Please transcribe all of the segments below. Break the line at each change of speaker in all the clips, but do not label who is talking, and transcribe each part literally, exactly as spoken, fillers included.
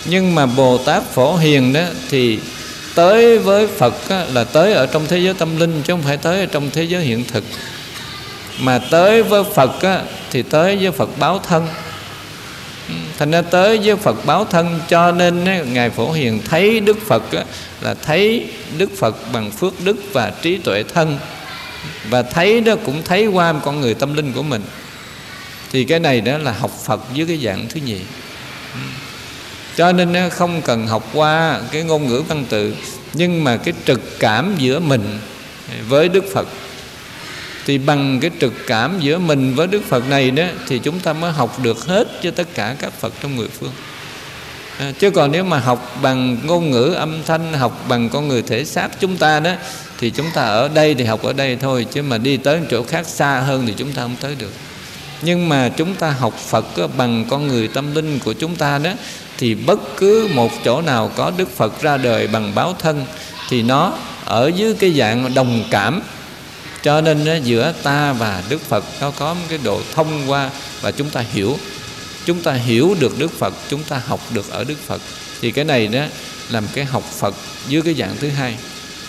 Nhưng mà Bồ Tát Phổ Hiền đó thì tới với Phật á, là tới ở trong thế giới tâm linh, chứ không phải tới ở trong thế giới hiện thực. Mà tới với Phật á, thì tới với Phật báo thân. Thành ra tới với Phật báo thân, cho nên á, Ngài Phổ Hiền thấy Đức Phật á, là thấy Đức Phật bằng phước đức và trí tuệ thân. Và thấy đó cũng thấy qua con người tâm linh của mình. Thì cái này đó là học Phật với cái dạng thứ nhì. Cho nên không cần học qua cái ngôn ngữ văn tự, nhưng mà cái trực cảm giữa mình với Đức Phật. Thì bằng cái trực cảm giữa mình với Đức Phật này đó, thì chúng ta mới học được hết cho tất cả các Phật trong mười phương. à, Chứ còn nếu mà học bằng ngôn ngữ âm thanh, học bằng con người thể xác chúng ta đó, thì chúng ta ở đây thì học ở đây thôi, chứ mà đi tới chỗ khác xa hơn thì chúng ta không tới được. Nhưng mà chúng ta học Phật đó, bằng con người tâm linh của chúng ta đó, thì bất cứ một chỗ nào có Đức Phật ra đời bằng báo thân, thì nó ở dưới cái dạng đồng cảm. Cho nên đó, giữa ta và Đức Phật nó có một cái độ thông qua, và chúng ta hiểu. Chúng ta hiểu được Đức Phật, chúng ta học được ở Đức Phật. Thì cái này đó là một cái học Phật dưới cái dạng thứ hai.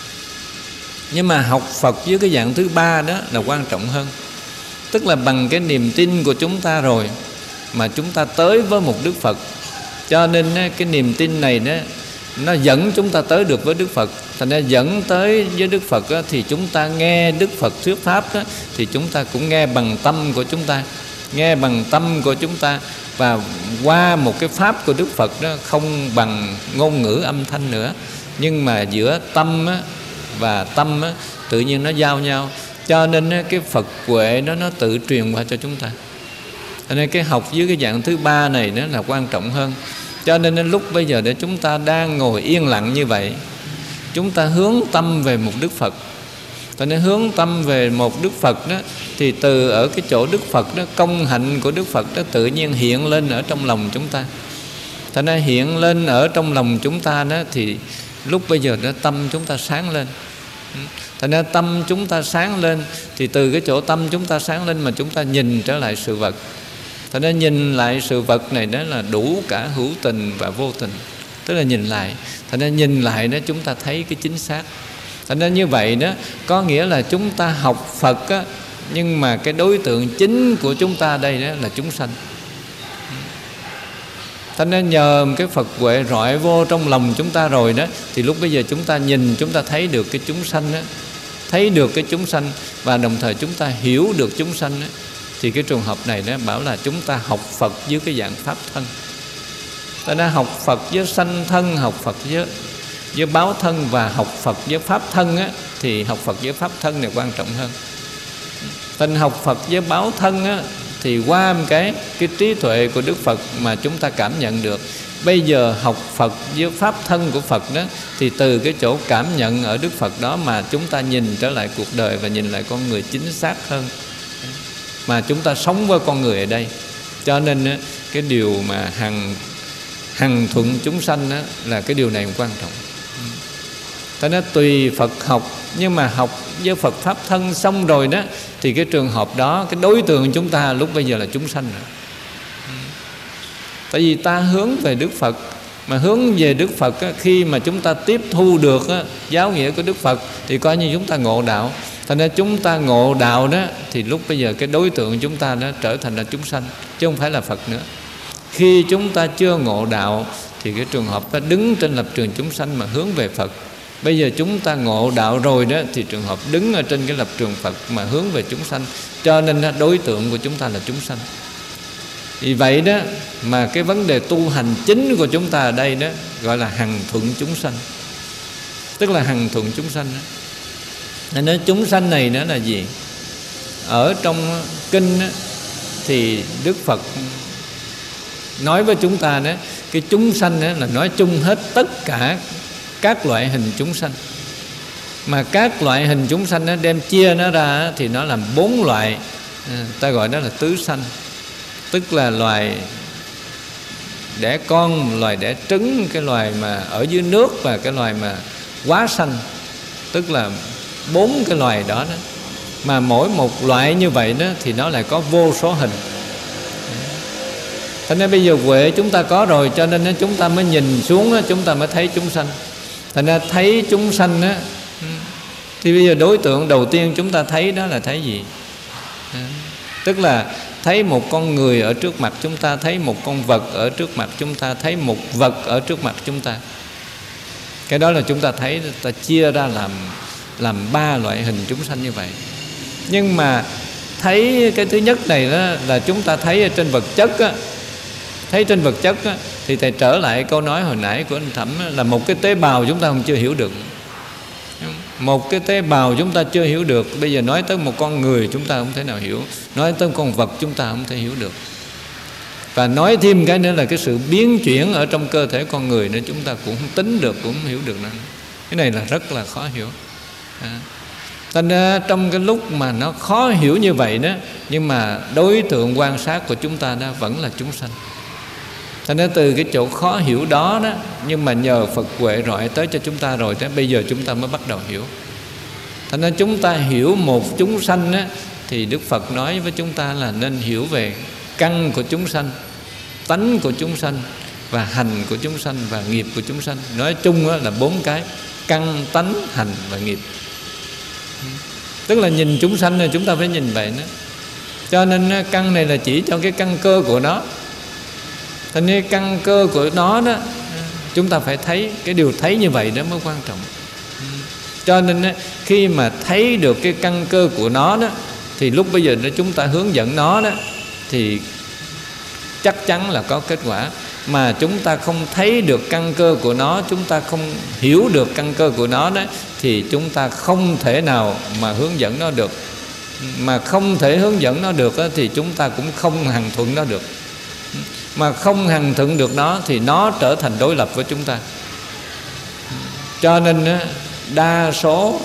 Nhưng mà học Phật dưới cái dạng thứ ba đó là quan trọng hơn. Tức là bằng cái niềm tin của chúng ta rồi mà chúng ta tới với một Đức Phật. Cho nên cái niềm tin này đó, nó dẫn chúng ta tới được với Đức Phật. Thành ra dẫn tới với Đức Phật đó, thì chúng ta nghe Đức Phật thuyết pháp đó, thì chúng ta cũng nghe bằng tâm của chúng ta. Nghe bằng tâm của chúng ta. Và qua một cái pháp của Đức Phật đó, không bằng ngôn ngữ âm thanh nữa, nhưng mà giữa tâm á, và tâm á, tự nhiên nó giao nhau. Cho nên á, cái Phật huệ đó nó tự truyền qua cho chúng ta. Cho nên cái học dưới cái dạng thứ ba này nó là quan trọng hơn. Cho nên lúc bây giờ để chúng ta đang ngồi yên lặng như vậy, chúng ta hướng tâm về một Đức Phật. Cho nên hướng tâm về một Đức Phật đó, thì từ ở cái chỗ Đức Phật đó, công hạnh của Đức Phật đó tự nhiên hiện lên ở trong lòng chúng ta. Cho nên hiện lên ở trong lòng chúng ta đó, thì lúc bây giờ đó tâm chúng ta sáng lên. Thành ra tâm chúng ta sáng lên, thì từ cái chỗ tâm chúng ta sáng lên mà chúng ta nhìn trở lại sự vật. Thành ra nhìn lại sự vật này đó là đủ cả hữu tình và vô tình. Tức là nhìn lại. Thành ra nhìn lại đó chúng ta thấy cái chính xác. Thành ra như vậy đó, có nghĩa là chúng ta học Phật á, nhưng mà cái đối tượng chính của chúng ta đây đó là chúng sanh. Thành ra nhờ cái Phật huệ rọi vô trong lòng chúng ta rồi đó, thì lúc bây giờ chúng ta nhìn, chúng ta thấy được cái chúng sanh đó, thấy được cái chúng sanh, và đồng thời chúng ta hiểu được chúng sanh đó. Thì cái trường hợp này đó bảo là chúng ta học Phật dưới cái dạng pháp thân. Ta đã học Phật với sanh thân, học Phật với, với báo thân, và học Phật với pháp thân á, thì học Phật với pháp thân này quan trọng hơn. Tình học Phật với báo thân á, thì qua một cái, cái trí tuệ của Đức Phật mà chúng ta cảm nhận được. Bây giờ học Phật với pháp thân của Phật đó, thì từ cái chỗ cảm nhận ở Đức Phật đó mà chúng ta nhìn trở lại cuộc đời và nhìn lại con người chính xác hơn. Mà chúng ta sống với con người ở đây. Cho nên cái điều mà hằng hằng thuận chúng sanh đó, là cái điều này quan trọng. Thế nên tùy Phật học, nhưng mà học với Phật pháp thân xong rồi đó, thì cái trường hợp đó, cái đối tượng chúng ta lúc bây giờ là chúng sanh rồi. Tại vì ta hướng về Đức Phật. Mà hướng về Đức Phật á, khi mà chúng ta tiếp thu được á, giáo nghĩa của Đức Phật, thì coi như chúng ta ngộ đạo. Thành ra chúng ta ngộ đạo đó, thì lúc bây giờ cái đối tượng chúng ta đó trở thành là chúng sanh, chứ không phải là Phật nữa. Khi chúng ta chưa ngộ đạo, thì cái trường hợp ta đứng trên lập trường chúng sanh mà hướng về Phật. Bây giờ chúng ta ngộ đạo rồi đó, thì trường hợp đứng ở trên cái lập trường Phật mà hướng về chúng sanh. Cho nên đối tượng của chúng ta là chúng sanh. Vì vậy đó mà cái vấn đề tu hành chính của chúng ta ở đây đó gọi là hằng thuận chúng sanh. Tức là hằng thuận chúng sanh đó. Nên nói chúng sanh này nó là gì? Ở trong kinh đó, thì Đức Phật nói với chúng ta đó, cái chúng sanh đó là nói chung hết tất cả các loại hình chúng sanh. Mà các loại hình chúng sanh đó, đem chia nó ra thì nó làm bốn loại. à, Ta gọi đó là tứ sanh. Tức là loài đẻ con, loài đẻ trứng, cái loài mà ở dưới nước, và cái loài mà quá sanh. Tức là bốn cái loài đó, đó. Mà mỗi một loại như vậy đó thì nó lại có vô số hình. Thế nên bây giờ huệ chúng ta có rồi, cho nên chúng ta mới nhìn xuống, chúng ta mới thấy chúng sanh. Thành ra thấy chúng sanh á, thì bây giờ đối tượng đầu tiên chúng ta thấy đó là thấy gì? À, tức là thấy một con người ở trước mặt chúng ta, thấy một con vật ở trước mặt chúng ta, thấy một vật ở trước mặt chúng ta. Cái đó là chúng ta thấy, ta chia ra làm làm ba loại hình chúng sanh như vậy. Nhưng mà thấy cái thứ nhất này đó là chúng ta thấy ở trên vật chất á. Thấy trên vật chất á, thì thầy trở lại câu nói hồi nãy của anh Thẩm á, là một cái tế bào chúng ta không chưa hiểu được. Một cái tế bào chúng ta chưa hiểu được. Bây giờ nói tới một con người chúng ta không thể nào hiểu, nói tới con vật chúng ta không thể hiểu được. Và nói thêm cái nữa là cái sự biến chuyển ở trong cơ thể con người nữa chúng ta cũng không tính được, cũng không hiểu được nữa. Cái này là rất là khó hiểu. À. Thành ra trong cái lúc mà nó khó hiểu như vậy đó, nhưng mà đối tượng quan sát của chúng ta đó vẫn là chúng sanh. Thành ra từ cái chỗ khó hiểu đó đó, nhưng mà nhờ Phật huệ rọi tới cho chúng ta rồi, tới bây giờ chúng ta mới bắt đầu hiểu. Thành ra chúng ta hiểu một chúng sanh á, thì Đức Phật nói với chúng ta là nên hiểu về căn của chúng sanh, tánh của chúng sanh, và hành của chúng sanh, và nghiệp của chúng sanh. Nói chung á, là bốn cái: căn, tánh, hành và nghiệp. Tức là nhìn chúng sanh này chúng ta phải nhìn vậy đó. Cho nên căn này là chỉ cho cái căn cơ của nó. Thành ra căn cơ của nó đó chúng ta phải thấy. Cái điều thấy như vậy đó mới quan trọng. Cho nên khi mà thấy được cái căn cơ của nó đó, thì lúc bây giờ đó chúng ta hướng dẫn nó đó, thì chắc chắn là có kết quả. Mà chúng ta không thấy được căn cơ của nó, chúng ta không hiểu được căn cơ của nó đó, thì chúng ta không thể nào mà hướng dẫn nó được. Mà không thể hướng dẫn nó được đó, thì chúng ta cũng không hằng thuận nó được. Mà không hằng thuận được nó thì nó trở thành đối lập với chúng ta. Cho nên đa số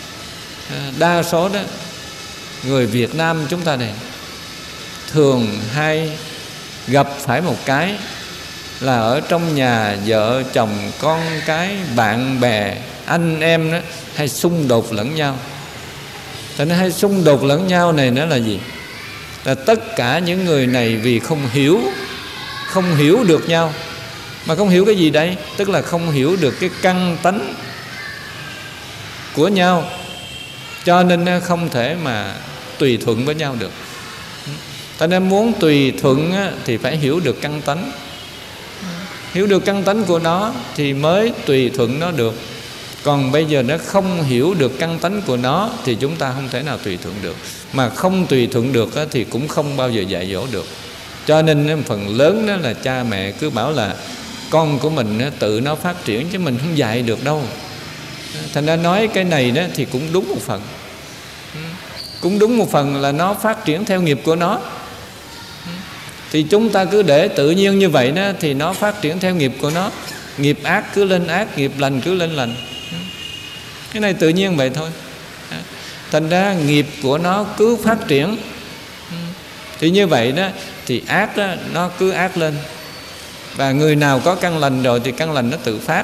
Đa số đó người Việt Nam chúng ta này thường hay gặp phải một cái là ở trong nhà vợ chồng con cái bạn bè anh em đó hay xung đột lẫn nhau. Thế nên hay xung đột lẫn nhau này nó là gì? Là tất cả những người này vì không hiểu Không hiểu được nhau. Mà không hiểu cái gì đây? Tức là không hiểu được cái căn tánh của nhau, cho nên không thể mà tùy thuận với nhau được. Cho nên muốn tùy thuận thì phải hiểu được căn tánh. Hiểu được căn tánh của nó thì mới tùy thuận nó được. Còn bây giờ nó không hiểu được căn tánh của nó thì chúng ta không thể nào tùy thuận được. Mà không tùy thuận được thì cũng không bao giờ dạy dỗ được. Cho nên phần lớn đó là cha mẹ cứ bảo là con của mình tự nó phát triển, chứ mình không dạy được đâu. Thành ra nói cái này đó thì cũng đúng một phần. Cũng đúng một phần là nó phát triển theo nghiệp của nó. Thì chúng ta cứ để tự nhiên như vậy đó, thì nó phát triển theo nghiệp của nó. Nghiệp ác cứ lên ác, nghiệp lành cứ lên lành. Cái này tự nhiên vậy thôi. Thành ra nghiệp của nó cứ phát triển. Thì như vậy đó, thì ác đó, nó cứ ác lên. Và người nào có căn lành rồi thì căn lành nó tự phát.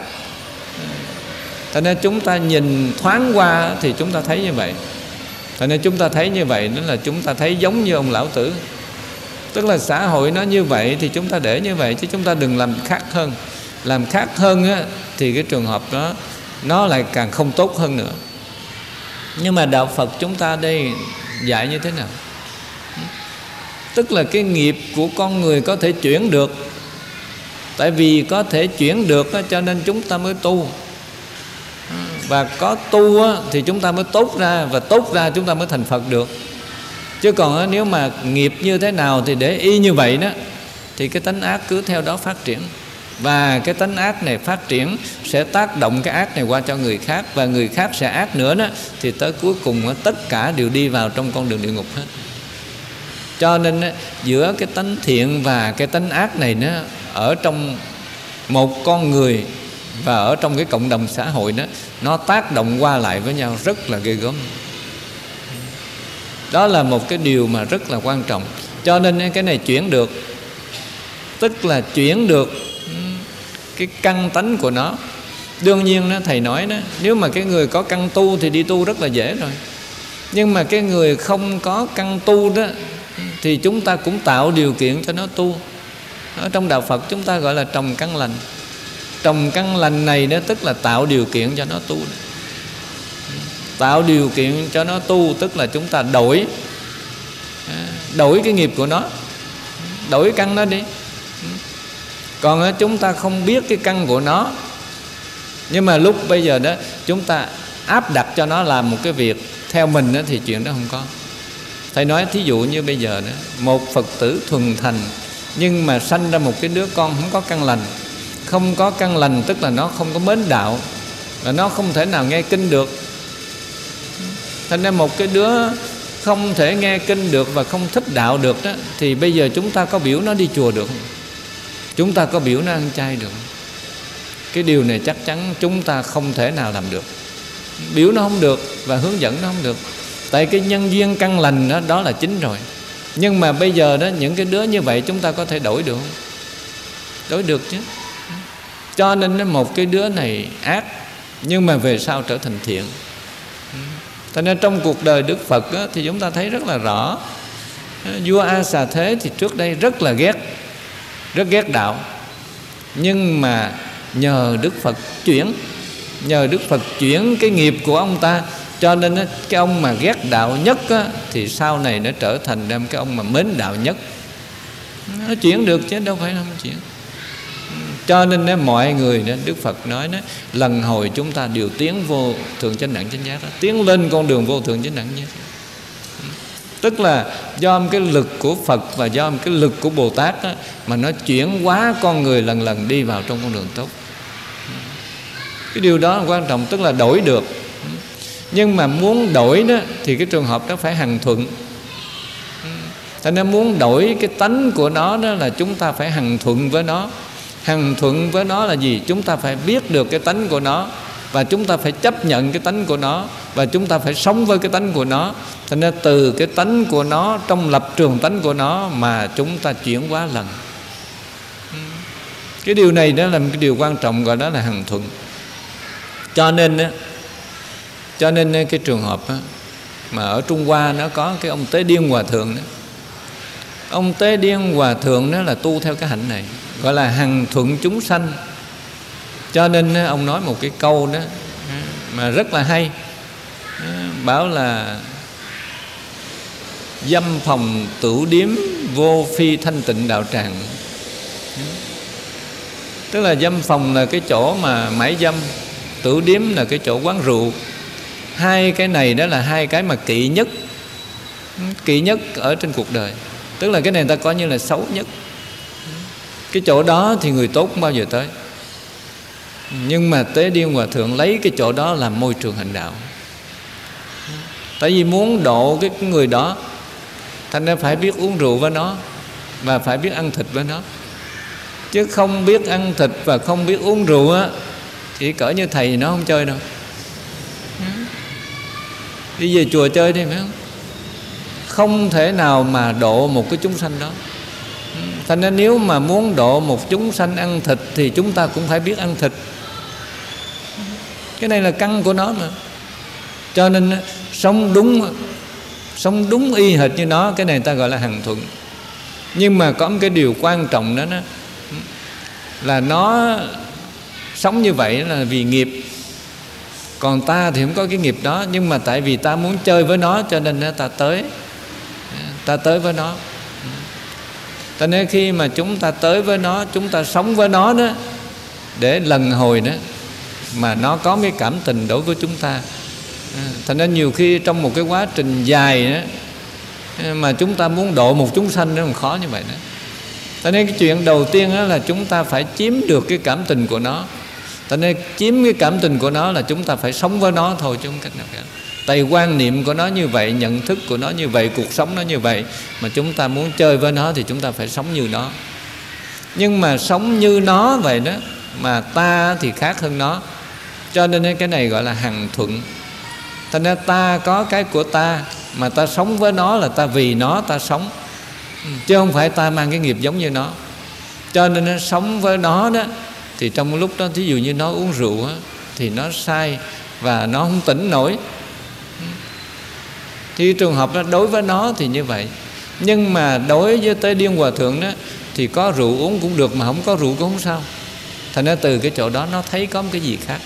Thành ra chúng ta nhìn thoáng qua thì chúng ta thấy như vậy. Thành ra chúng ta thấy như vậy đó là chúng ta thấy giống như ông Lão Tử. Tức là xã hội nó như vậy thì chúng ta để như vậy, chứ chúng ta đừng làm khác hơn. Làm khác hơn á, thì cái trường hợp đó nó lại càng không tốt hơn nữa. Nhưng mà đạo Phật chúng ta đây dạy như thế nào? Tức là cái nghiệp của con người có thể chuyển được. Tại vì có thể chuyển được cho nên chúng ta mới tu. Và có tu thì chúng ta mới tốt ra, và tốt ra chúng ta mới thành Phật được. Chứ còn nếu mà nghiệp như thế nào thì để y như vậy đó, thì cái tánh ác cứ theo đó phát triển. Và cái tánh ác này phát triển sẽ tác động cái ác này qua cho người khác, và người khác sẽ ác nữa đó, thì tới cuối cùng tất cả đều đi vào trong con đường địa ngục hết. Cho nên giữa cái tánh thiện và cái tánh ác này nó ở trong một con người và ở trong cái cộng đồng xã hội đó, nó tác động qua lại với nhau rất là ghê gớm. Đó là một cái điều mà rất là quan trọng. Cho nên cái này chuyển được, tức là chuyển được cái căn tánh của nó. Đương nhiên đó, thầy nói đó, nếu mà cái người có căn tu thì đi tu rất là dễ rồi. Nhưng mà cái người không có căn tu đó thì chúng ta cũng tạo điều kiện cho nó tu. Ở trong đạo Phật chúng ta gọi là trồng căn lành. Trồng căn lành này đó tức là tạo điều kiện cho nó tu. Tạo điều kiện cho nó tu tức là chúng ta đổi Đổi cái nghiệp của nó, đổi căn nó đi. Còn chúng ta không biết cái căn của nó, nhưng mà lúc bây giờ đó chúng ta áp đặt cho nó làm một cái việc theo mình đó, thì chuyện đó không có. Thầy nói thí dụ như bây giờ đó, một Phật tử thuần thành nhưng mà sanh ra một cái đứa con không có căn lành. Không có căn lành tức là nó không có mến đạo, là nó không thể nào nghe kinh được. Thành ra một cái đứa không thể nghe kinh được và không thích đạo được đó, thì bây giờ chúng ta có biểu nó đi chùa được không? Chúng ta có biểu nó ăn chay được không? Cái điều này chắc chắn chúng ta không thể nào làm được. Biểu nó không được và hướng dẫn nó không được. Tại cái nhân duyên căn lành đó, đó là chính rồi. Nhưng mà bây giờ đó, những cái đứa như vậy chúng ta có thể đổi được không? Đổi được chứ. Cho nên một cái đứa này ác, nhưng mà về sau trở thành thiện. Cho nên trong cuộc đời Đức Phật á, thì chúng ta thấy rất là rõ. Vua A Xà Thế thì trước đây rất là ghét, rất ghét đạo. Nhưng mà nhờ Đức Phật chuyển, nhờ Đức Phật chuyển cái nghiệp của ông ta, cho nên á, cái ông mà ghét đạo nhất á, thì sau này nó trở thành ra cái ông mà mến đạo nhất. Nó chuyển được chứ đâu phải không chuyển. Cho nên đó, mọi người đó, Đức Phật nói đó, lần hồi chúng ta đều tiến vô thượng chánh đẳng chánh giác đó, tiến lên con đường vô thượng chánh đẳng chánh giác. Tức là do cái lực của Phật và do cái lực của Bồ Tát đó, mà nó chuyển hóa con người lần lần đi vào trong con đường tốt. Cái điều đó là quan trọng, tức là đổi được. Nhưng mà muốn đổi đó thì cái trường hợp đó phải hằng thuận. Cho nên muốn đổi cái tánh của nó đó là chúng ta phải hằng thuận với nó. Hằng thuận với nó là gì? Chúng ta phải biết được cái tánh của nó, và chúng ta phải chấp nhận cái tánh của nó, và chúng ta phải sống với cái tánh của nó. Cho nên từ cái tánh của nó, trong lập trường tánh của nó mà chúng ta chuyển hóa lần. Cái điều này đó là một cái điều quan trọng, gọi đó là hằng thuận. Cho nên Cho nên cái trường hợp mà ở Trung Hoa nó có cái ông Tế Điên Hòa Thượng đó. Ông Tế Điên Hòa Thượng đó là tu theo cái hạnh này, gọi là hằng thuận chúng sanh. Cho nên ông nói một cái câu đó mà rất là hay, bảo là dâm phòng tửu điếm vô phi thanh tịnh đạo tràng. Tức là dâm phòng là cái chỗ mà mãi dâm, tửu điếm là cái chỗ quán rượu. Hai cái này đó là hai cái mà kỵ nhất, kỵ nhất ở trên cuộc đời. Tức là cái này người ta coi như là xấu nhất. Cái chỗ đó thì người tốt không bao giờ tới. Nhưng mà Tế Điên Hòa Thượng lấy cái chỗ đó làm môi trường hành đạo. Tại vì muốn độ cái người đó, thành ra phải biết uống rượu với nó, và phải biết ăn thịt với nó. Chứ không biết ăn thịt và không biết uống rượu á, chỉ cỡ như thầy thì nó không chơi đâu. Đi về chùa chơi đi, phải không? Không thể nào mà độ một cái chúng sanh đó. Thành ra nếu mà muốn độ một chúng sanh ăn thịt thì chúng ta cũng phải biết ăn thịt. Cái này là căn của nó mà. Cho nên sống đúng, sống đúng y hệt như nó, cái này ta gọi là hằng thuận. Nhưng mà có một cái điều quan trọng đó, đó là nó sống như vậy là vì nghiệp. Còn ta thì không có cái nghiệp đó, nhưng mà tại vì ta muốn chơi với nó cho nên ta tới, ta tới với nó. Cho nên khi mà chúng ta tới với nó, chúng ta sống với nó đó, để lần hồi đó mà nó có cái cảm tình đối với chúng ta. Thành nên nhiều khi trong một cái quá trình dài đó, mà chúng ta muốn độ một chúng sanh nó còn khó như vậy đó. Cho nên cái chuyện đầu tiên đó là chúng ta phải chiếm được cái cảm tình của nó. Cho nên chiếm cái cảm tình của nó là chúng ta phải sống với nó thôi, chứ không cách nào cả. Tại quan niệm của nó như vậy, nhận thức của nó như vậy, cuộc sống nó như vậy, mà chúng ta muốn chơi với nó thì chúng ta phải sống như nó. Nhưng mà sống như nó vậy đó, mà ta thì khác hơn nó. Cho nên cái này gọi là hằng thuận. Thành ra ta có cái của ta, mà ta sống với nó là ta vì nó ta sống, chứ không phải ta mang cái nghiệp giống như nó. Cho nên nó sống với nó đó, thì trong lúc đó thí dụ như nó uống rượu á, thì nó sai và nó không tỉnh nổi. Thì trường hợp đó đối với nó thì như vậy. Nhưng mà đối với Tế Điên Hòa Thượng đó, thì có rượu uống cũng được, mà không có rượu cũng không sao. Thành ra từ cái chỗ đó nó thấy có một cái gì khác,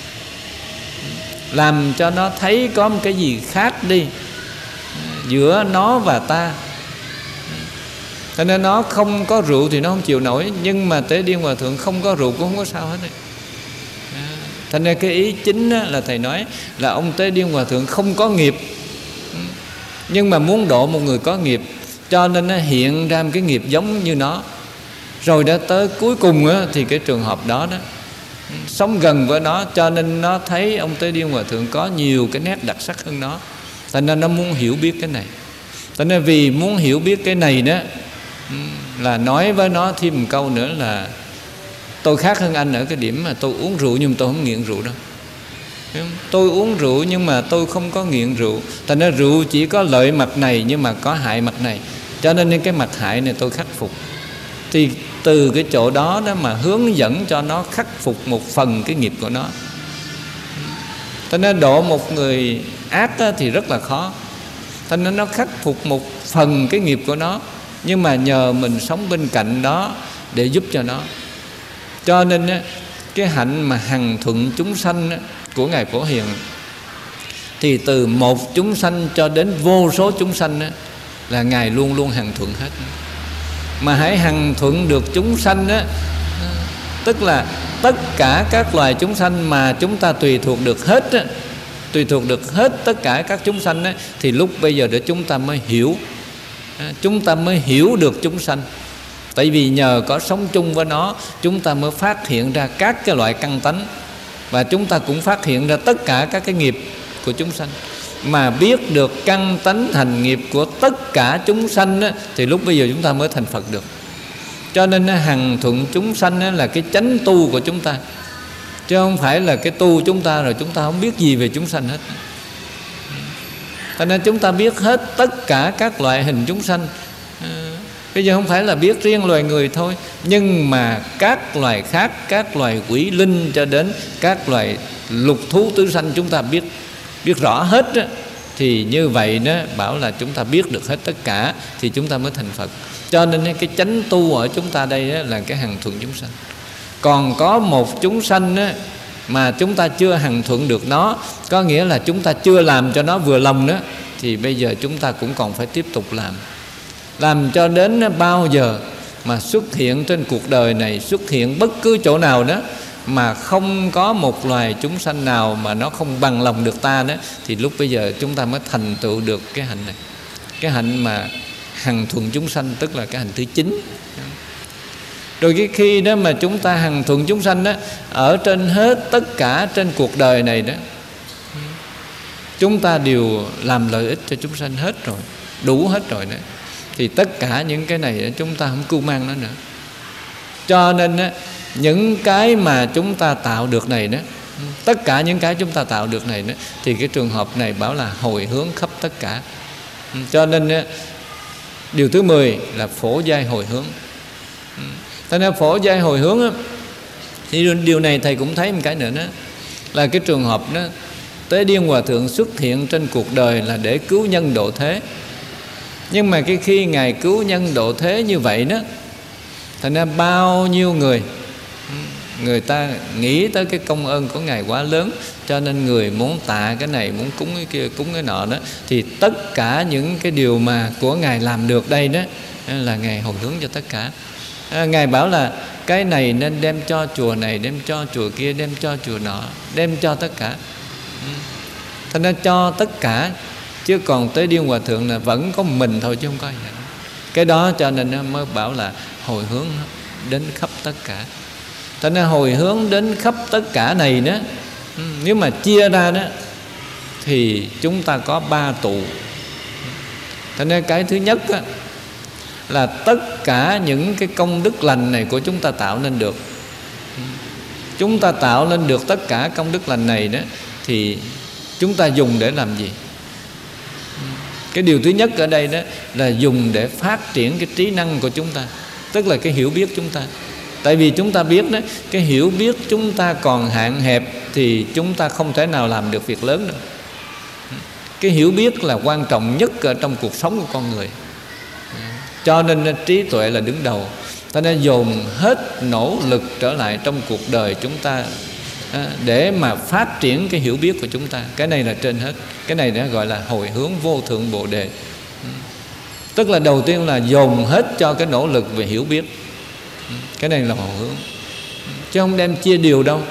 làm cho nó thấy có một cái gì khác đi giữa nó và ta. Cho nên nó không có rượu thì nó không chịu nổi, nhưng mà Tế Điên Hòa Thượng không có rượu cũng không có sao hết. Thành ra cái ý chính là thầy nói là ông Tế Điên Hòa Thượng không có nghiệp, nhưng mà muốn độ một người có nghiệp, cho nên nó hiện ra một cái nghiệp giống như nó. Rồi đã tới cuối cùng thì cái trường hợp đó đó sống gần với nó, cho nên nó thấy ông Tế Điên Hòa Thượng có nhiều cái nét đặc sắc hơn nó. Thành nên nó muốn hiểu biết cái này. Thành nên vì muốn hiểu biết cái này đó, là nói với nó thêm một câu nữa là tôi khác hơn anh ở cái điểm mà tôi uống rượu nhưng mà tôi không nghiện rượu đâu. Tôi uống rượu nhưng mà tôi không có nghiện rượu. Thành ra rượu chỉ có lợi mặt này nhưng mà có hại mặt này, cho nên cái mặt hại này tôi khắc phục. Thì từ cái chỗ đó đó mà hướng dẫn cho nó khắc phục một phần cái nghiệp của nó. Cho nên độ một người ác thì rất là khó. Cho nên nó khắc phục một phần cái nghiệp của nó, nhưng mà nhờ mình sống bên cạnh đó để giúp cho nó. Cho nên cái hạnh mà hằng thuận chúng sanh của Ngài Phổ Hiền, thì từ một chúng sanh cho đến vô số chúng sanh là Ngài luôn luôn hằng thuận hết. Mà hãy hằng thuận được chúng sanh đó, tức là tất cả các loài chúng sanh mà chúng ta tùy thuộc được hết á, tùy thuộc được hết tất cả các chúng sanh á, thì lúc bây giờ để chúng ta mới hiểu, chúng ta mới hiểu được chúng sanh. Tại vì nhờ có sống chung với nó, chúng ta mới phát hiện ra các cái loại căn tánh, và chúng ta cũng phát hiện ra tất cả các cái nghiệp của chúng sanh. Mà biết được căn tánh thành nghiệp của tất cả chúng sanh á, thì lúc bây giờ chúng ta mới thành Phật được. Cho nên hằng thuận chúng sanh là cái chánh tu của chúng ta, chứ không phải là cái tu chúng ta rồi chúng ta không biết gì về chúng sanh hết. Cho nên chúng ta biết hết tất cả các loại hình chúng sanh. Bây giờ không phải là biết riêng loài người thôi, nhưng mà các loài khác, các loài quỷ linh cho đến các loài lục thú tứ sanh chúng ta biết biết rõ hết á. Thì như vậy đó, bảo là chúng ta biết được hết tất cả thì chúng ta mới thành Phật. Cho nên cái chánh tu ở chúng ta đây á, là cái hằng thuận chúng sanh. Còn có một chúng sanh á, mà chúng ta chưa hằng thuận được nó, có nghĩa là chúng ta chưa làm cho nó vừa lòng đó, thì bây giờ chúng ta cũng còn phải tiếp tục làm. Làm cho đến bao giờ mà xuất hiện trên cuộc đời này, xuất hiện bất cứ chỗ nào đó mà không có một loài chúng sanh nào mà nó không bằng lòng được ta đó, thì lúc bây giờ chúng ta mới thành tựu được cái hạnh này. Cái hạnh mà hằng thuận chúng sanh, tức là cái hạnh thứ chín. Rồi cái khi đó mà chúng ta hằng thuận chúng sanh đó, ở trên hết tất cả trên cuộc đời này đó, chúng ta đều làm lợi ích cho chúng sanh hết rồi, đủ hết rồi nữa, thì tất cả những cái này chúng ta không cưu mang nó nữa. Cho nên á, những cái mà chúng ta tạo được này đó, tất cả những cái chúng ta tạo được này đó, thì cái trường hợp này bảo là hồi hướng khắp tất cả. Cho nên á, điều thứ mười là phổ giai hồi hướng. Cho nên phổ giai hồi hướng á, thì điều này thầy cũng thấy một cái nữa đó, là cái trường hợp đó Tế Điên Hòa Thượng xuất hiện trên cuộc đời là để cứu nhân độ thế. Nhưng mà cái khi Ngài cứu nhân độ thế như vậy đó, thành ra bao nhiêu người, người ta nghĩ tới cái công ơn của Ngài quá lớn, cho nên người muốn tạ cái này, muốn cúng cái kia, cúng cái nọ đó, thì tất cả những cái điều mà của Ngài làm được đây đó là Ngài hồi hướng cho tất cả. à, Ngài bảo là cái này nên đem cho chùa này, đem cho chùa kia, đem cho chùa nọ, đem cho tất cả. Thành ra cho tất cả, chứ còn Tế Điên Hòa Thượng là vẫn có mình thôi chứ không có gì. Cái đó cho nên nó mới bảo là hồi hướng đến khắp tất cả. Thành ra hồi hướng đến khắp tất cả này đó, nếu mà chia ra đó thì chúng ta có ba tụ. Thành ra cái thứ nhất đó, là tất cả những cái công đức lành này của chúng ta tạo nên được. Chúng ta tạo nên được tất cả công đức lành này đó, thì chúng ta dùng để làm gì? Cái điều thứ nhất ở đây đó là dùng để phát triển cái trí năng của chúng ta, tức là cái hiểu biết chúng ta. Tại vì chúng ta biết đó, cái hiểu biết chúng ta còn hạn hẹp thì chúng ta không thể nào làm được việc lớn đâu. Cái hiểu biết là quan trọng nhất ở trong cuộc sống của con người, cho nên trí tuệ là đứng đầu. Ta nên dồn hết nỗ lực trở lại trong cuộc đời chúng ta để mà phát triển cái hiểu biết của chúng ta. Cái này là trên hết. Cái này đã gọi là hồi hướng vô thượng Bồ Đề. Tức là đầu tiên là dồn hết cho cái nỗ lực về hiểu biết. Cái này là hồi hướng, chứ không đem chia điều đâu.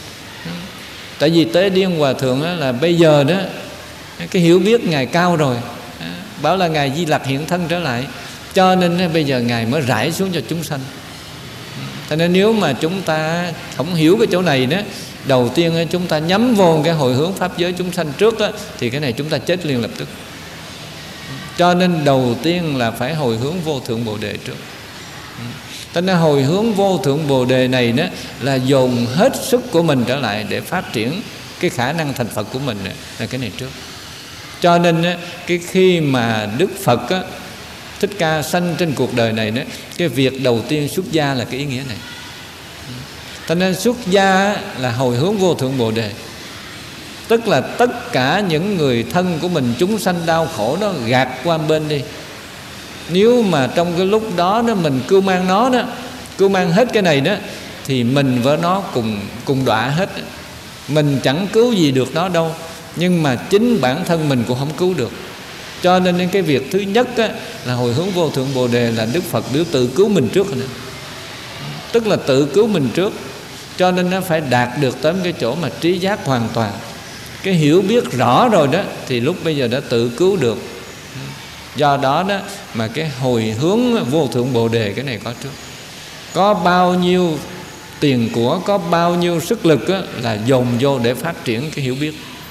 Tại vì Tế Điên Hòa Thượng là bây giờ đó cái hiểu biết Ngài cao rồi, bảo là Ngài Di Lặc hiện thân trở lại, cho nên bây giờ Ngài mới rải xuống cho chúng sanh. Cho nên nếu mà chúng ta không hiểu cái chỗ này đó, đầu tiên chúng ta nhắm vô cái hồi hướng pháp giới chúng sanh trước đó, thì cái này chúng ta chết liền lập tức. Cho nên đầu tiên là phải hồi hướng vô thượng Bồ Đề trước. Cho nên hồi hướng vô thượng Bồ Đề này đó là dồn hết sức của mình trở lại để phát triển cái khả năng thành Phật của mình, là cái này trước. Cho nên cái khi mà Đức Phật Thích Ca sanh trên cuộc đời này đó, cái việc đầu tiên xuất gia là cái ý nghĩa này. Cho nên xuất gia là hồi hướng vô thượng Bồ Đề, tức là tất cả những người thân của mình, chúng sanh đau khổ đó, gạt qua bên đi. Nếu mà trong cái lúc đó đó mình cưu mang nó đó, cưu mang hết cái này đó, thì mình với nó cùng cùng đọa hết. Mình chẳng cứu gì được nó đâu, nhưng mà chính bản thân mình cũng không cứu được. Cho nên cái việc thứ nhất á, là hồi hướng vô thượng Bồ Đề là Đức Phật biểu tự cứu mình trước nữa. Tức là tự cứu mình trước. Cho nên nó phải đạt được tới cái chỗ mà trí giác hoàn toàn, cái hiểu biết rõ rồi đó, thì lúc bây giờ đã tự cứu được. Do đó đó mà cái hồi hướng vô thượng Bồ Đề cái này có trước. Có bao nhiêu tiền của, có bao nhiêu sức lực á, là dồn vô để phát triển cái hiểu biết.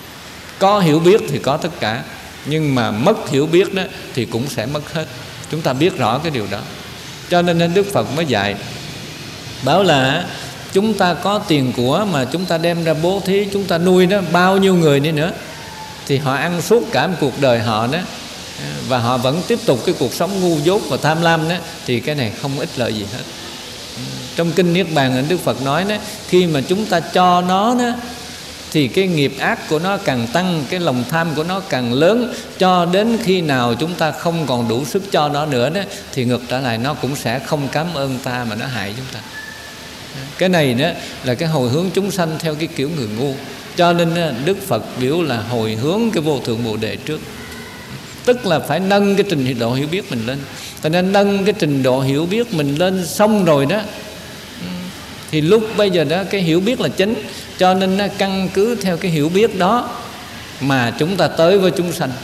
Có hiểu biết thì có tất cả, nhưng mà mất hiểu biết đó thì cũng sẽ mất hết. Chúng ta biết rõ cái điều đó. Cho nên Đức Phật mới dạy, bảo là chúng ta có tiền của mà chúng ta đem ra bố thí, chúng ta nuôi đó bao nhiêu người đi nữa, thì họ ăn suốt cả một cuộc đời họ đó, và họ vẫn tiếp tục cái cuộc sống ngu dốt và tham lam đó, thì cái này không ích lợi gì hết. Trong Kinh Niết Bàn Đức Phật nói đó, khi mà chúng ta cho nó đó, thì cái nghiệp ác của nó càng tăng, cái lòng tham của nó càng lớn, cho đến khi nào chúng ta không còn đủ sức cho nó nữa đó, thì ngược trở lại nó cũng sẽ không cảm ơn ta mà nó hại chúng ta. Cái này đó là cái hồi hướng chúng sanh theo cái kiểu người ngu. Cho nên Đức Phật biểu là hồi hướng cái vô thượng Bồ Đề trước. Tức là phải nâng cái trình độ hiểu biết mình lên. Cho nên nâng cái trình độ hiểu biết mình lên xong rồi đó, thì lúc bây giờ đó cái hiểu biết là chính. Cho nên nó căn cứ theo cái hiểu biết đó mà chúng ta tới với chúng sanh.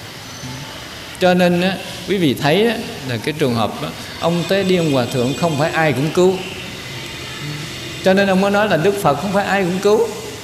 Cho nên á, quý vị thấy á, là cái trường hợp đó, ông Tế Điên Hòa Thượng không phải ai cũng cứu. Cho nên ông mới nói là Đức Phật không phải ai cũng cứu.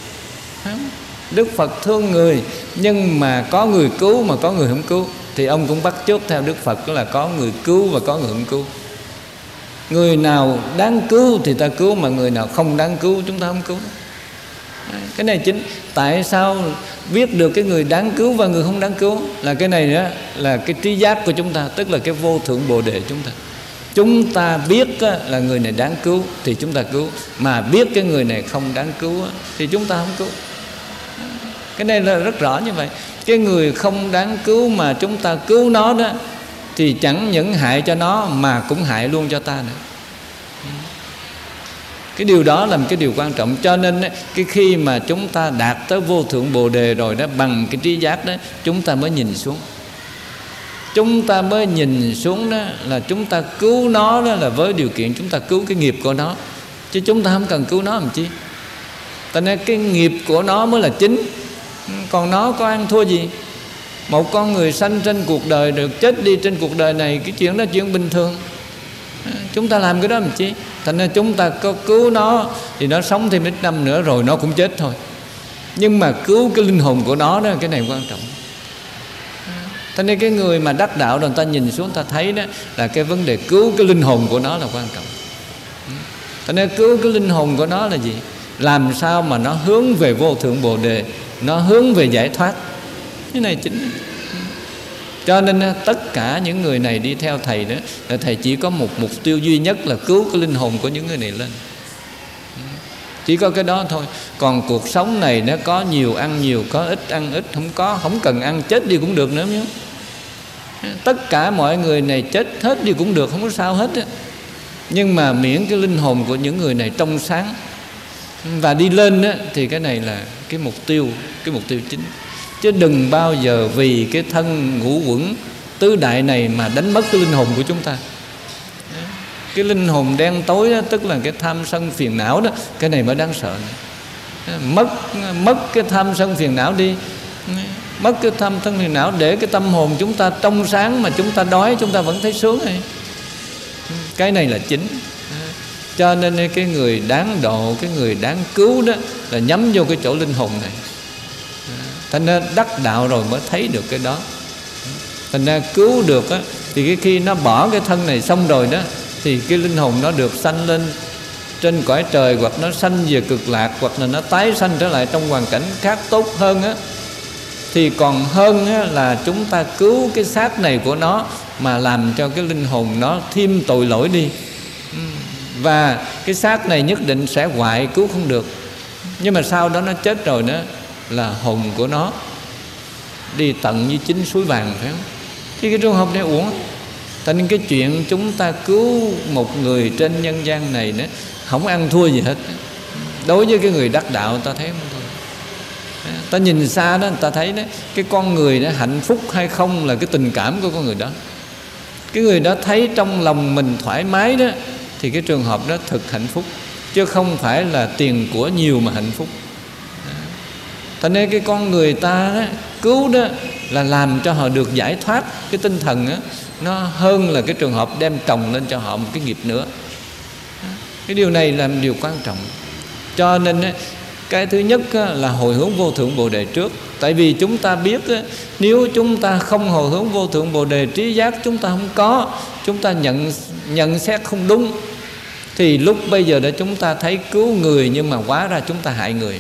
Đức Phật thương người, nhưng mà có người cứu mà có người không cứu. Thì ông cũng bắt chước theo Đức Phật, đó là có người cứu và có người không cứu. Người nào đáng cứu thì ta cứu, mà người nào không đáng cứu chúng ta không cứu. Cái này chính. Tại sao biết được cái người đáng cứu và người không đáng cứu? Là cái này đó là cái trí giác của chúng ta, tức là cái vô thượng Bồ Đề chúng ta. Chúng ta biết là người này đáng cứu thì chúng ta cứu, mà biết cái người này không đáng cứu thì chúng ta không cứu. Cái này là rất rõ như vậy. Cái người không đáng cứu mà chúng ta cứu nó đó, thì chẳng những hại cho nó mà cũng hại luôn cho ta nữa. Cái điều đó là một cái điều quan trọng. Cho nên cái khi mà chúng ta đạt tới vô thượng Bồ Đề rồi đó, bằng cái trí giác đó, chúng ta mới nhìn xuống. Chúng ta mới nhìn xuống đó là chúng ta cứu nó đó là với điều kiện chúng ta cứu cái nghiệp của nó, chứ chúng ta không cần cứu nó làm chi. Tại nên cái nghiệp của nó mới là chính. Còn nó có ăn thua gì? Một con người sanh trên cuộc đời được chết đi trên cuộc đời này, cái chuyện đó chuyện bình thường. Chúng ta làm cái đó làm chi? Thành nên chúng ta có cứu nó thì nó sống thêm ít năm nữa rồi nó cũng chết thôi. Nhưng mà cứu cái linh hồn của nó đó, cái này quan trọng. Thế nên cái người mà đắc đạo rồi người ta nhìn xuống ta thấy đó là cái vấn đề cứu cái linh hồn của nó là quan trọng. Thế nên cứu cái linh hồn của nó là gì? Làm sao mà nó hướng về vô thượng Bồ Đề, nó hướng về giải thoát. Cái này chính. Cho nên tất cả những người này đi theo thầy đó là thầy chỉ có một mục tiêu duy nhất là cứu cái linh hồn của những người này lên. Chỉ có cái đó thôi. Còn cuộc sống này nó có nhiều ăn nhiều, có ít ăn ít, không có, không cần ăn chết đi cũng được nữa nhé. Tất cả mọi người này chết hết đi cũng được, không có sao hết á. Nhưng mà miễn cái linh hồn của những người này trong sáng và đi lên đó, thì cái này là cái mục tiêu, cái mục tiêu chính. Chứ đừng bao giờ vì cái thân ngũ quẩn tứ đại này mà đánh mất cái linh hồn của chúng ta. Cái linh hồn đen tối đó, tức là cái tham sân phiền não đó, cái này mới đáng sợ. Mất mất cái tham sân phiền não đi, mất cái tham sân phiền não để cái tâm hồn chúng ta trong sáng, mà chúng ta đói chúng ta vẫn thấy sướng này. Cái này là chính. Cho nên cái người đáng độ, cái người đáng cứu đó là nhắm vô cái chỗ linh hồn này. Thành ra đắc đạo rồi mới thấy được cái đó. Thành ra cứu được á, thì cái khi nó bỏ cái thân này xong rồi đó, thì cái linh hồn nó được sanh lên trên cõi trời, hoặc nó sanh về cực lạc, hoặc là nó tái sanh trở lại trong hoàn cảnh khác tốt hơn á. Thì còn hơn á, là chúng ta cứu cái xác này của nó mà làm cho cái linh hồn nó thêm tội lỗi đi. Và cái xác này nhất định sẽ hoại, cứu không được. Nhưng mà sau đó nó chết rồi đó, là hồn của nó đi tận như chính suối vàng, phải không? Thì cái trường hợp này uổng. Thành nên cái chuyện chúng ta cứu một người trên nhân gian này đó, không ăn thua gì hết. Đối với cái người đắc đạo ta thấy không thôi. Ta nhìn xa đó, ta thấy đó, cái con người đó hạnh phúc hay không là cái tình cảm của con người đó. Cái người đó thấy trong lòng mình thoải mái đó, thì cái trường hợp đó thực hạnh phúc, chứ không phải là tiền của nhiều mà hạnh phúc. Thành nên cái con người ta đó, cứu đó là làm cho họ được giải thoát cái tinh thần đó, nó hơn là cái trường hợp đem trồng lên cho họ một cái nghiệp nữa. Cái điều này là điều quan trọng. Cho nên cái thứ nhất là hồi hướng vô thượng Bồ Đề trước. Tại vì chúng ta biết nếu chúng ta không hồi hướng vô thượng Bồ Đề, trí giác chúng ta không có, chúng ta nhận nhận xét không đúng, thì lúc bây giờ đã chúng ta thấy cứu người, nhưng mà hóa ra chúng ta hại người.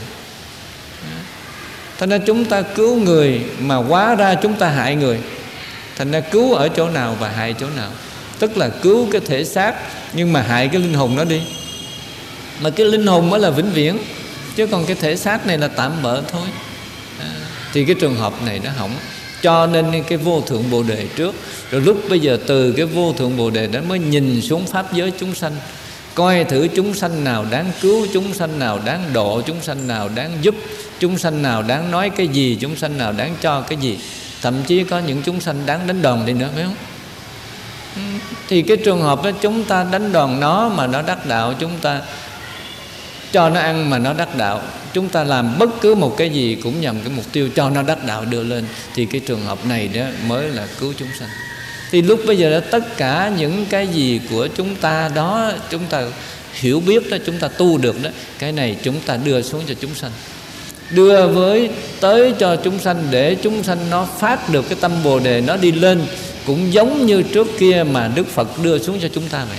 Thành ra chúng ta cứu người mà hóa ra chúng ta hại người. Thành ra cứu ở chỗ nào và hại chỗ nào? Tức là cứu cái thể xác nhưng mà hại cái linh hồn nó đi. Mà cái linh hồn mới là vĩnh viễn, chứ còn cái thể xác này là tạm bợ thôi. à, Thì cái trường hợp này nó hỏng. Cho nên cái vô thượng Bồ Đề trước, rồi lúc bây giờ từ cái vô thượng Bồ Đề đó mới nhìn xuống pháp giới chúng sanh, coi thử chúng sanh nào đáng cứu, chúng sanh nào đáng độ, chúng sanh nào đáng giúp, chúng sanh nào đáng nói cái gì, chúng sanh nào đáng cho cái gì. Thậm chí có những chúng sanh đáng đánh đòn đi nữa, phải không? Thì cái trường hợp đó chúng ta đánh đòn nó mà nó đắc đạo, chúng ta cho nó ăn mà nó đắc đạo, chúng ta làm bất cứ một cái gì cũng nhằm cái mục tiêu cho nó đắc đạo đưa lên, thì cái trường hợp này đó mới là cứu chúng sanh. Thì lúc bây giờ đó tất cả những cái gì của chúng ta đó, chúng ta hiểu biết đó, chúng ta tu được đó, cái này chúng ta đưa xuống cho chúng sanh, đưa với tới cho chúng sanh, để chúng sanh nó phát được cái tâm Bồ Đề, nó đi lên cũng giống như trước kia mà Đức Phật đưa xuống cho chúng ta vậy.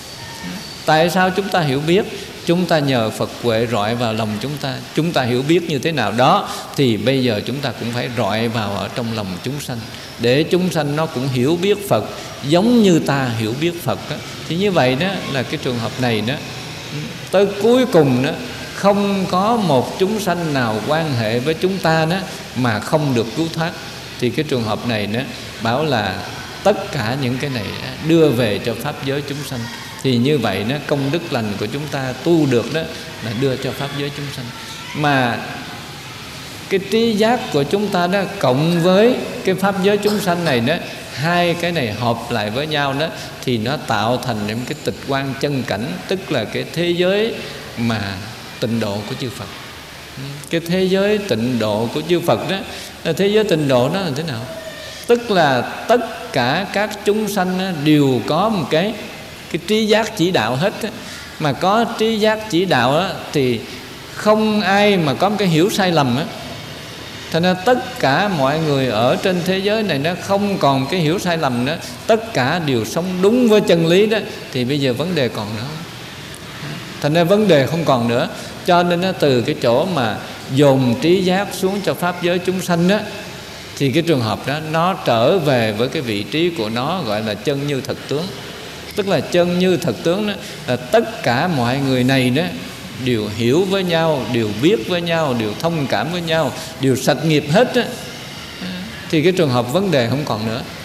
Tại sao chúng ta hiểu biết? Chúng ta nhờ Phật huệ rọi vào lòng chúng ta. Chúng ta hiểu biết như thế nào đó, thì bây giờ chúng ta cũng phải rọi vào ở trong lòng chúng sanh, để chúng sanh nó cũng hiểu biết Phật giống như ta hiểu biết Phật đó. Thì như vậy đó là cái trường hợp này đó, tới cuối cùng đó không có một chúng sanh nào quan hệ với chúng ta đó mà không được cứu thoát. Thì cái trường hợp này đó bảo là tất cả những cái này đưa về cho pháp giới chúng sanh. Thì như vậy đó, công đức lành của chúng ta tu được đó là đưa cho pháp giới chúng sanh. Mà cái trí giác của chúng ta đó cộng với cái pháp giới chúng sanh này đó, hai cái này hợp lại với nhau đó, thì nó tạo thành những cái tịch quan chân cảnh, tức là cái thế giới mà tịnh độ của chư Phật. Cái thế giới tịnh độ của chư Phật đó, là thế giới tịnh độ đó là thế nào? Tức là tất cả các chúng sanh đó đều có một cái cái trí giác chỉ đạo hết á. Mà có trí giác chỉ đạo á, thì không ai mà có một cái hiểu sai lầm á. Thành ra tất cả mọi người ở trên thế giới này nó không còn cái hiểu sai lầm nữa, tất cả đều sống đúng với chân lý đó. Thì bây giờ vấn đề còn nữa không? Thành ra vấn đề không còn nữa. Cho nên nó từ cái chỗ mà dồn trí giác xuống cho pháp giới chúng sanh đó, thì cái trường hợp đó nó trở về với cái vị trí của nó, gọi là chân như thật tướng. Tức là chân như thật tướng đó là tất cả mọi người này đó đều hiểu với nhau, đều biết với nhau, đều thông cảm với nhau, đều sạch nghiệp hết đó. Thì cái trường hợp vấn đề không còn nữa.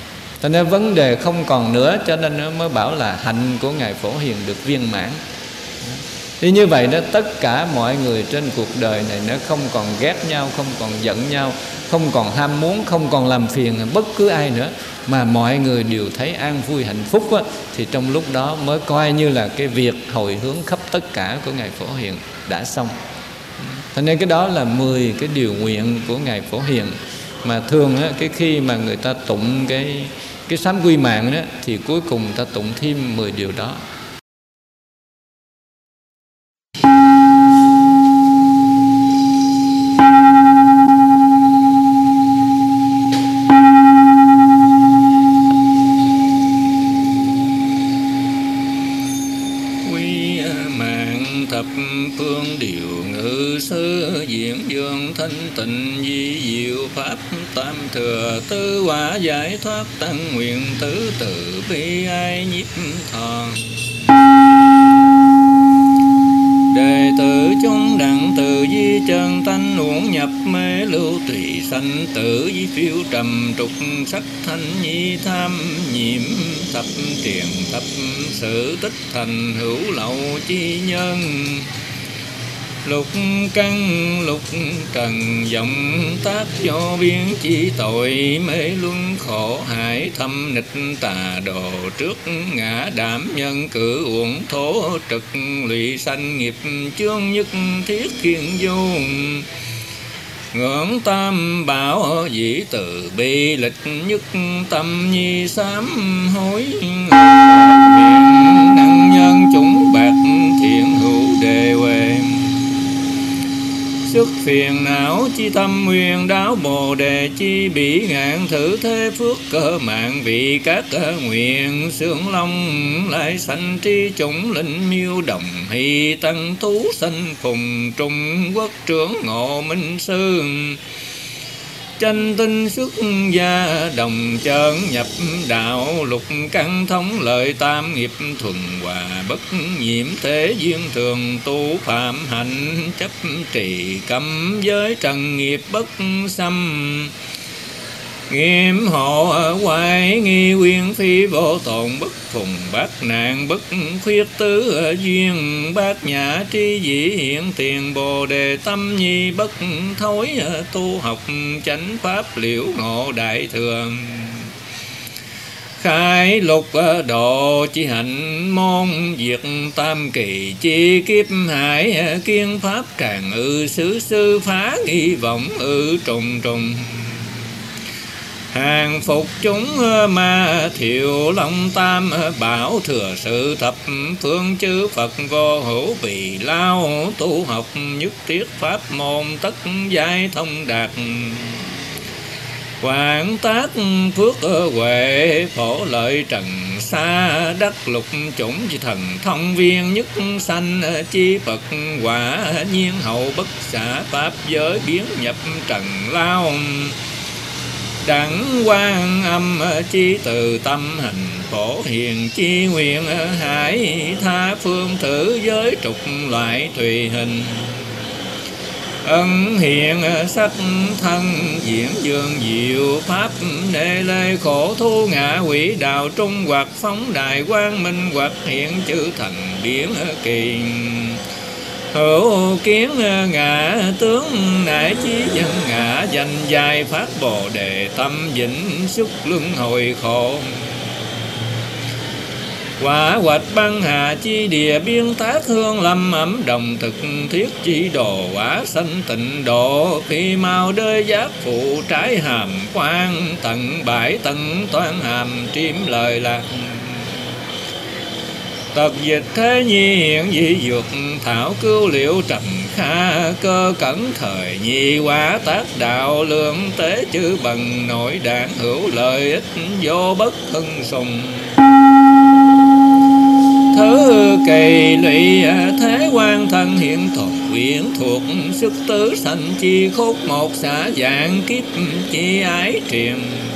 Cho nên vấn đề không còn nữa, cho nên nó mới bảo là hạnh của Ngài Phổ Hiền được viên mãn. Thì như vậy đó, tất cả mọi người trên cuộc đời này nó không còn ghét nhau, không còn giận nhau, không còn ham muốn, không còn làm phiền bất cứ ai nữa, mà mọi người đều thấy an vui hạnh phúc á, thì trong lúc đó mới coi như là cái việc hồi hướng khắp tất cả của Ngài Phổ Hiền đã xong. Cho nên cái đó là mười cái điều nguyện của Ngài Phổ Hiền. Mà thường á, cái khi mà người ta tụng cái cái sám quy mạng đó, thì cuối cùng ta tụng thêm mười điều đó.
Phương điều ngự sư diễn dương thanh tịnh di diệu pháp tam thừa tứ quả giải thoát tăng nguyện tứ tự bi ai nhiếp thọ. Đệ tử chúng đặng từ di chân tánh uổng nhập mê lưu tùy sanh tử di phiêu trầm trục sắc thanh nhi tham nhiễm thập triền thập sự tích thành hữu lậu chi nhân. Lục căn lục trần vọng tác do biến chi tội mê luân khổ hải thâm nịch tà đồ trước ngã đảm nhân cử uổng thổ trực lụy sanh nghiệp chương nhất thiết kiên vô. Ngưỡng tam bảo dĩ từ bi lịch nhất tâm nhi sám hối. Miệng năng nhân chúng bạc thiện hữu đề huệ. Sức phiền não chi tâm nguyên đáo bồ đề chi bị ngạn thử thế phước cơ mạng vì các nguyện xương long lại sanh tri chủng linh miêu đồng hy tăng thú sanh phùng trung quốc trưởng ngộ minh sư. Chánh tinh xuất gia đồng chơn nhập đạo lục căn thống lợi tam nghiệp thuần hòa bất nhiễm thế duyên thường tu phạm hạnh chấp trì cấm giới trần nghiệp bất xâm. Nghiêm hộ hoài nghi quyên phi vô tồn bất phùng bát nạn bất khuyết tứ duyên bát nhã tri dĩ hiện tiền bồ đề tâm nhi bất thối tu học chánh pháp liễu ngộ đại thường. Khai lục độ chi hạnh môn diệt tam kỳ chi kiếp hải kiên pháp tràng ư xứ sư phá nghi vọng ư trùng trùng. Hàng phục chúng ma thiệu long tam bảo thừa sự thập phương chư Phật vô hữu vì lao tu học nhất thiết pháp môn tất giai thông đạt. Quảng tác phước huệ phổ lợi trần xa đắc lục chủng chi thần thông viên nhất sanh chi Phật quả nhiên hậu bất xả pháp giới biến nhập trần lao. Đẳng quan âm chi từ tâm hành phổ hiền chi nguyện hải tha phương thử giới trục loại tùy hình. Ân hiện sắc thân diễn dương diệu pháp nê lê khổ thu ngã quỷ đạo trung hoặc phóng đại quang minh hoặc hiện chữ thành biến kỳ. Hữu kiến ngã tướng nại chí dân ngã danh dài phát bồ đề tâm vĩnh xuất luân hồi khổ. Quả hoạch băng hà chi địa biên tác hương lâm ẩm đồng thực thiết chi đồ quả sanh tịnh độ. Khi mau đơi giác phụ trái hàm quan tận bãi tận toan hàm triếm lời lạc. Tật dịch thế nhi hiện dị dược thảo cứu liệu trầm kha cơ cẩn thời nhi quả tác đạo lượng tế chữ bằng nội đạn hữu lợi ích vô bất hưng sùng. Thứ kỳ lụy thế quan thân hiện thuật quyển thuộc sức tứ sanh chi khúc một xã dạng kiếp chi ái truyền.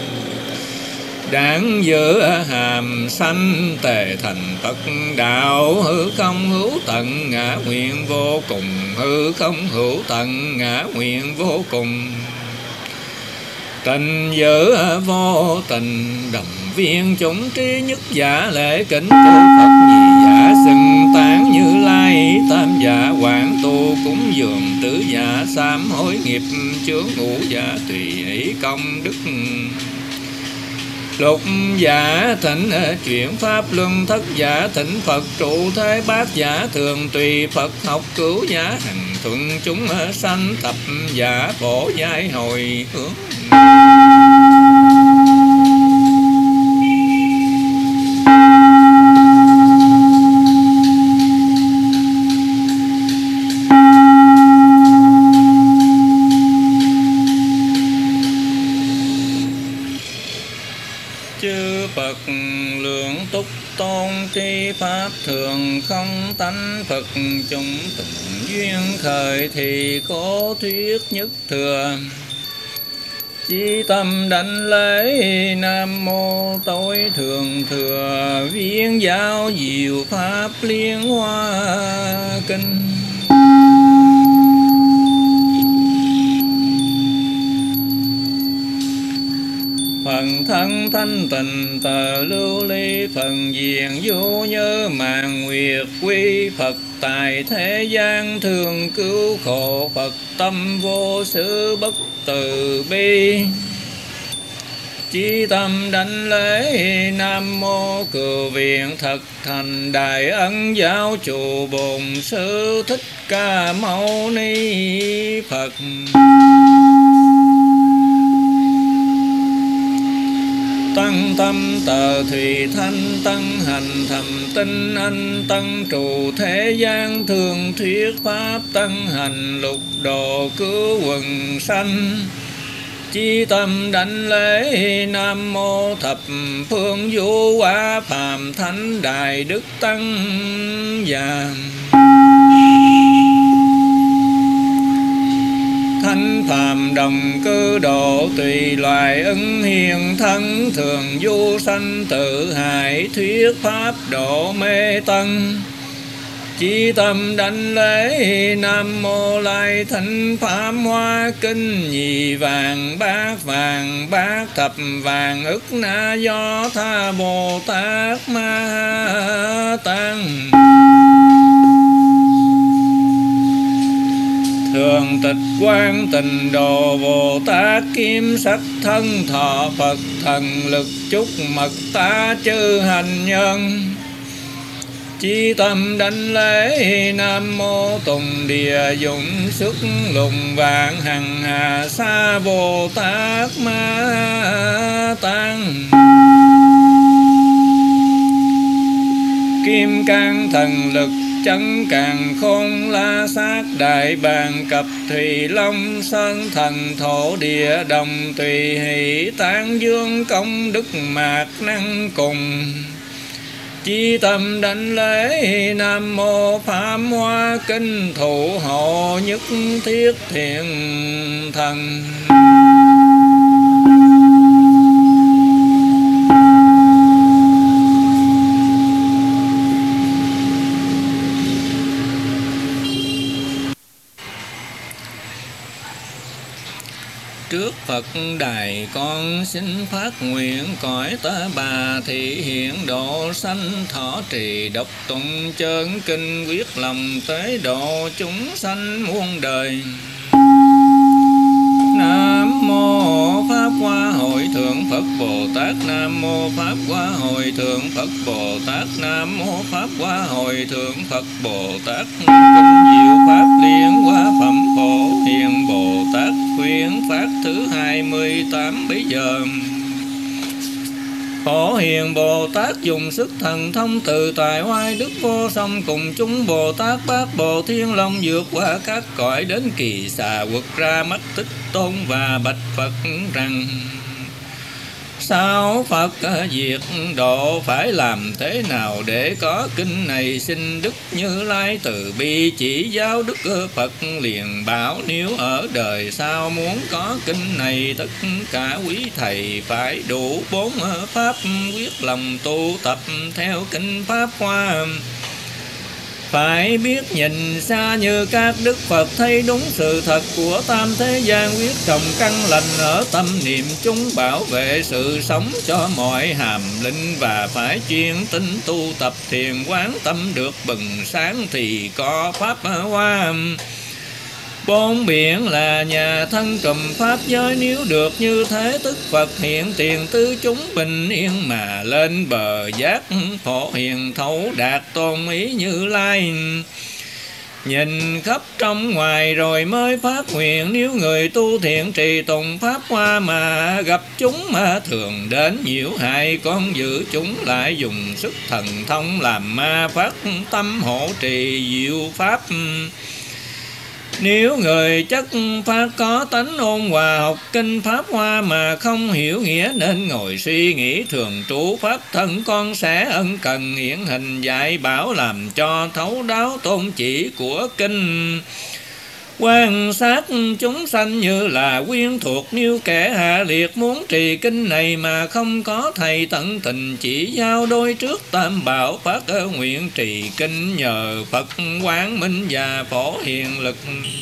Đáng giữ hàm sanh tề thành Phật đạo hư không hữu tận ngã nguyện vô cùng hư không hữu tận ngã nguyện vô cùng. Tình giữ vô tình, đồng viên chúng trí nhất giả lễ kính chư Phật nhị giả xưng tán Như Lai tam giả quảng tu cúng dường tứ giả sám hối nghiệp chướng ngũ giả tùy hỷ công đức lục giả thỉnh chuyển pháp luân thất giả thỉnh Phật trụ thế bát giả thường tùy Phật học cứu giả hành thuận chúng sanh thập giả phổ giai hồi hướng. Chư Phật lượng túc tôn tri pháp thường không tánh Phật chúng tụng duyên khởi thì có thuyết nhất thừa. Chí tâm đảnh lễ Nam mô tối thượng thừa viên giáo diệu pháp liên hoa kinh. Phần thân thanh tịnh tờ lưu ly, phần diện vô nhớ màng nguyệt quy. Phật tại thế gian thường cứu khổ, Phật tâm vô sự bất từ bi. Chí tâm đảnh lễ Nam mô Cừu Viện Thật Thành Đại Ân Giáo Chủ Bổn Sư Thích Ca Mâu Ni Phật. Tăng tâm tờ thủy thanh tăng hành thầm tinh anh, tăng trụ thế gian thường thuyết pháp, tăng hành lục độ cứu quần sanh. Chí tâm đảnh lễ Nam mô thập phương vũ hóa phàm thánh đại đức tăng già. Thánh phàm đồng cư độ tùy loài ứng hiền thân, thường du sanh tự hại thuyết pháp độ mê tân. Chí tâm đảnh lễ Nam mô Lai Thánh Pháp Hoa Kinh, nhị vàng bát vàng bát thập vàng ức na do tha Bồ Tát Ma Tăng. Thường tịch quan tịnh độ Bồ Tát kim sắc thân thọ Phật thần lực chúc mật tá chư hành nhân. Chí tâm đảnh lễ Nam mô Tùng Địa Dụng Xuất Lùng Vạn Hằng Hà Sa Bồ Tát Ma Tăng. Kim cang thần lực chấn càng khôn la sát đại bàng cập thùy long, sơn thần thổ địa đồng tùy hỷ tán dương công đức mạc năng cùng. Chí tâm đảnh lễ Nam mô Pháp Hoa Kinh, thủ hộ nhất thiết thiện thần. Trước Phật đài con xin phát nguyện, cõi ta bà thị hiện độ sanh, thọ trì độc tụng chơn kinh, quyết lòng tế độ chúng sanh muôn đời. Nam mô Pháp Hoa Hội Thượng Phật Bồ Tát, Nam mô Pháp Hoa Hội Thượng Phật Bồ Tát, Nam mô Pháp Hoa Hội Thượng Phật Bồ Tát. Kinh diệu pháp liên hoa phẩm phổ hiền Bồ Tát khuyến phát thứ hai mươi tám bây giờ. Phổ hiền Bồ Tát dùng sức thần thông từ tài oai đức vô song, cùng chúng Bồ Tát bát bộ thiên long vượt qua các cõi đến kỳ xà quật ra mắt Tích Tôn và bạch Phật rằng: sao Phật diệt độ, phải làm thế nào để có kinh này? Xin Đức Như Lai từ bi chỉ giáo. Đức Phật liền bảo: nếu ở đời sau muốn có kinh này, tất cả quý thầy phải đủ bốn pháp, quyết lòng tu tập theo kinh Pháp Hoa. Phải biết nhìn xa như các đức Phật, thấy đúng sự thật của tam thế gian, quyết trồng căn lành ở tâm niệm chúng, bảo vệ sự sống cho mọi hàm linh. Và phải chuyên tinh tu tập thiền quán, tâm được bừng sáng thì có pháp hoa. Bốn biển là nhà thân trùm pháp giới, nếu được như thế tức Phật hiện tiền tứ chúng bình yên, mà lên bờ giác phổ hiền thấu đạt tôn ý Như Lai. Nhìn khắp trong ngoài rồi mới phát nguyện, nếu người tu thiện trì tùng pháp hoa, mà gặp chúng mà thường đến nhiễu hại, con giữ chúng lại dùng sức thần thông làm ma, phát tâm hộ trì diệu pháp. Nếu người chất phát có tánh ôn hòa, học kinh pháp hoa mà không hiểu nghĩa, nên ngồi suy nghĩ thường trú pháp thân, con sẽ ân cần hiển hình dạy bảo, làm cho thấu đáo tôn chỉ của kinh. Quan sát chúng sanh như là quyến thuộc, nếu kẻ hạ liệt muốn trì kinh này mà không có thầy tận tình chỉ giáo, đối trước tam bảo phát nguyện trì kinh, nhờ Phật quán minh và phổ hiền lực.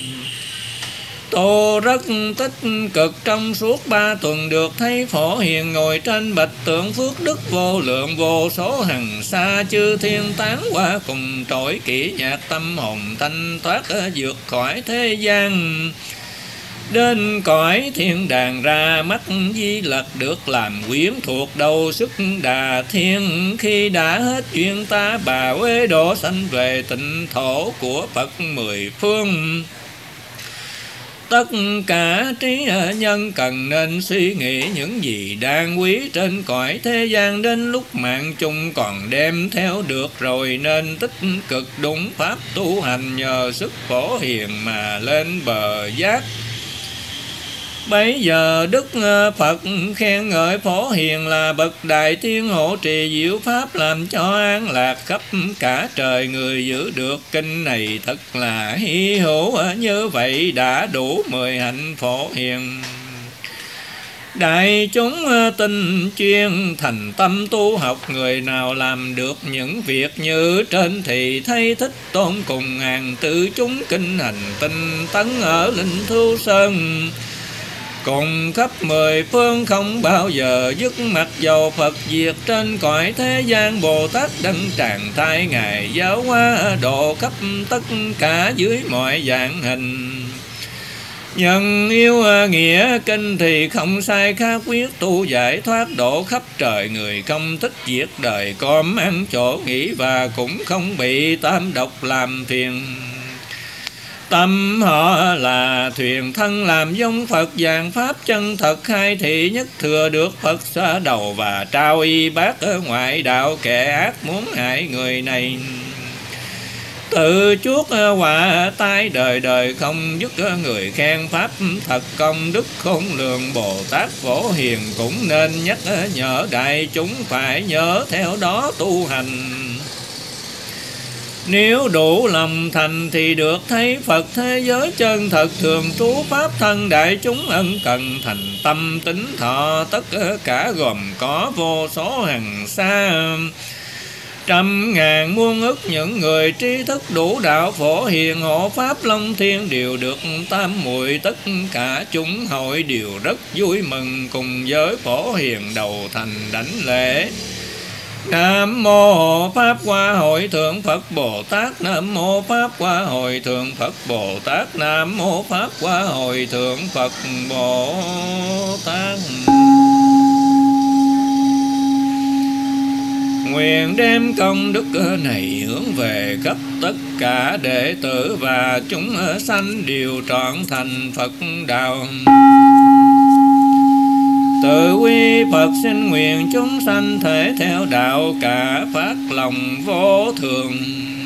Tu rất tích cực trong suốt ba tuần, được thấy phổ hiền ngồi trên bạch tượng, phước đức vô lượng vô số, hằng xa chư thiên tán qua cùng trỗi kỹ nhạc, tâm hồn thanh thoát vượt khỏi thế gian. Đến cõi thiên đàng ra mắt Di Lặc, được làm quyến thuộc đầu sức đà thiên. Khi đã hết duyên ta bà quê độ, sanh về tịnh thổ của Phật mười phương. Tất cả trí nhân cần nên suy nghĩ, những gì đang quý trên cõi thế gian, đến lúc mạng chung còn đem theo được rồi, nên tích cực đúng pháp tu hành, nhờ sức phổ hiền mà lên bờ giác. Bấy giờ Đức Phật khen ngợi phổ hiền là bậc đại tiên hộ trì diệu pháp, làm cho an lạc khắp cả trời. Người giữ được kinh này thật là hy hữu, như vậy đã đủ mười hạnh phổ hiền. Đại chúng tinh chuyên thành tâm tu học, người nào làm được những việc như trên thì thấy thích tôn cùng hàng tự chúng kinh hành tinh tấn ở Linh Thu Sơn. Cùng khắp mười phương không bao giờ dứt, mặc dầu Phật diệt trên cõi thế gian, Bồ Tát đấng tràng thai ngài giáo hóa độ khắp tất cả dưới mọi dạng hình. Nhân yêu nghĩa kinh thì không sai khác, quyết tu giải thoát độ khắp trời. Người không thích diệt đời com ăn chỗ nghỉ, và cũng không bị tam độc làm phiền. Tâm họ là thuyền thân làm giống Phật, dạng pháp chân thật hai thị nhất, thừa được Phật xóa đầu và trao y bác ở ngoại đạo. Kẻ ác muốn hại người này tự chuốc quả tai đời đời không dứt. Người khen pháp thật công đức khôn lường, Bồ Tát phổ hiền cũng nên nhắc nhở đại chúng phải nhớ theo đó tu hành. Nếu đủ lòng thành thì được thấy Phật thế giới chân thật, thường trú pháp thân đại chúng ân cần thành tâm tính thọ. Tất cả gồm có vô số hằng xa trăm ngàn muôn ức những người trí thức đủ đạo phổ hiền hộ pháp long thiên, đều được tam muội. Tất cả chúng hội đều rất vui mừng, cùng với phổ hiền đầu thành đảnh lễ. Nam mô Pháp Hoa Hội Thượng Phật Bồ Tát. Nam mô Pháp Hoa Hội Thượng Phật Bồ Tát. Nam mô Pháp Hoa Hội Thượng Phật Bồ Tát. Nguyện đem công đức này hướng về khắp tất cả đệ tử và chúng sanh đều trọn thành Phật đạo. Tự quy Phật xin nguyện chúng sanh thể theo đạo cả, phát lòng vô thường.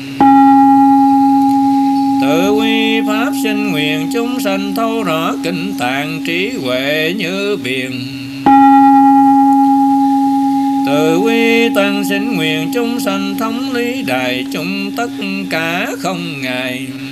Tự quy Pháp xin nguyện chúng sanh thấu rõ kinh tạng, trí huệ như biển. Tự quy Tăng xin nguyện chúng sanh thống lý đại chúng, tất cả không ngại.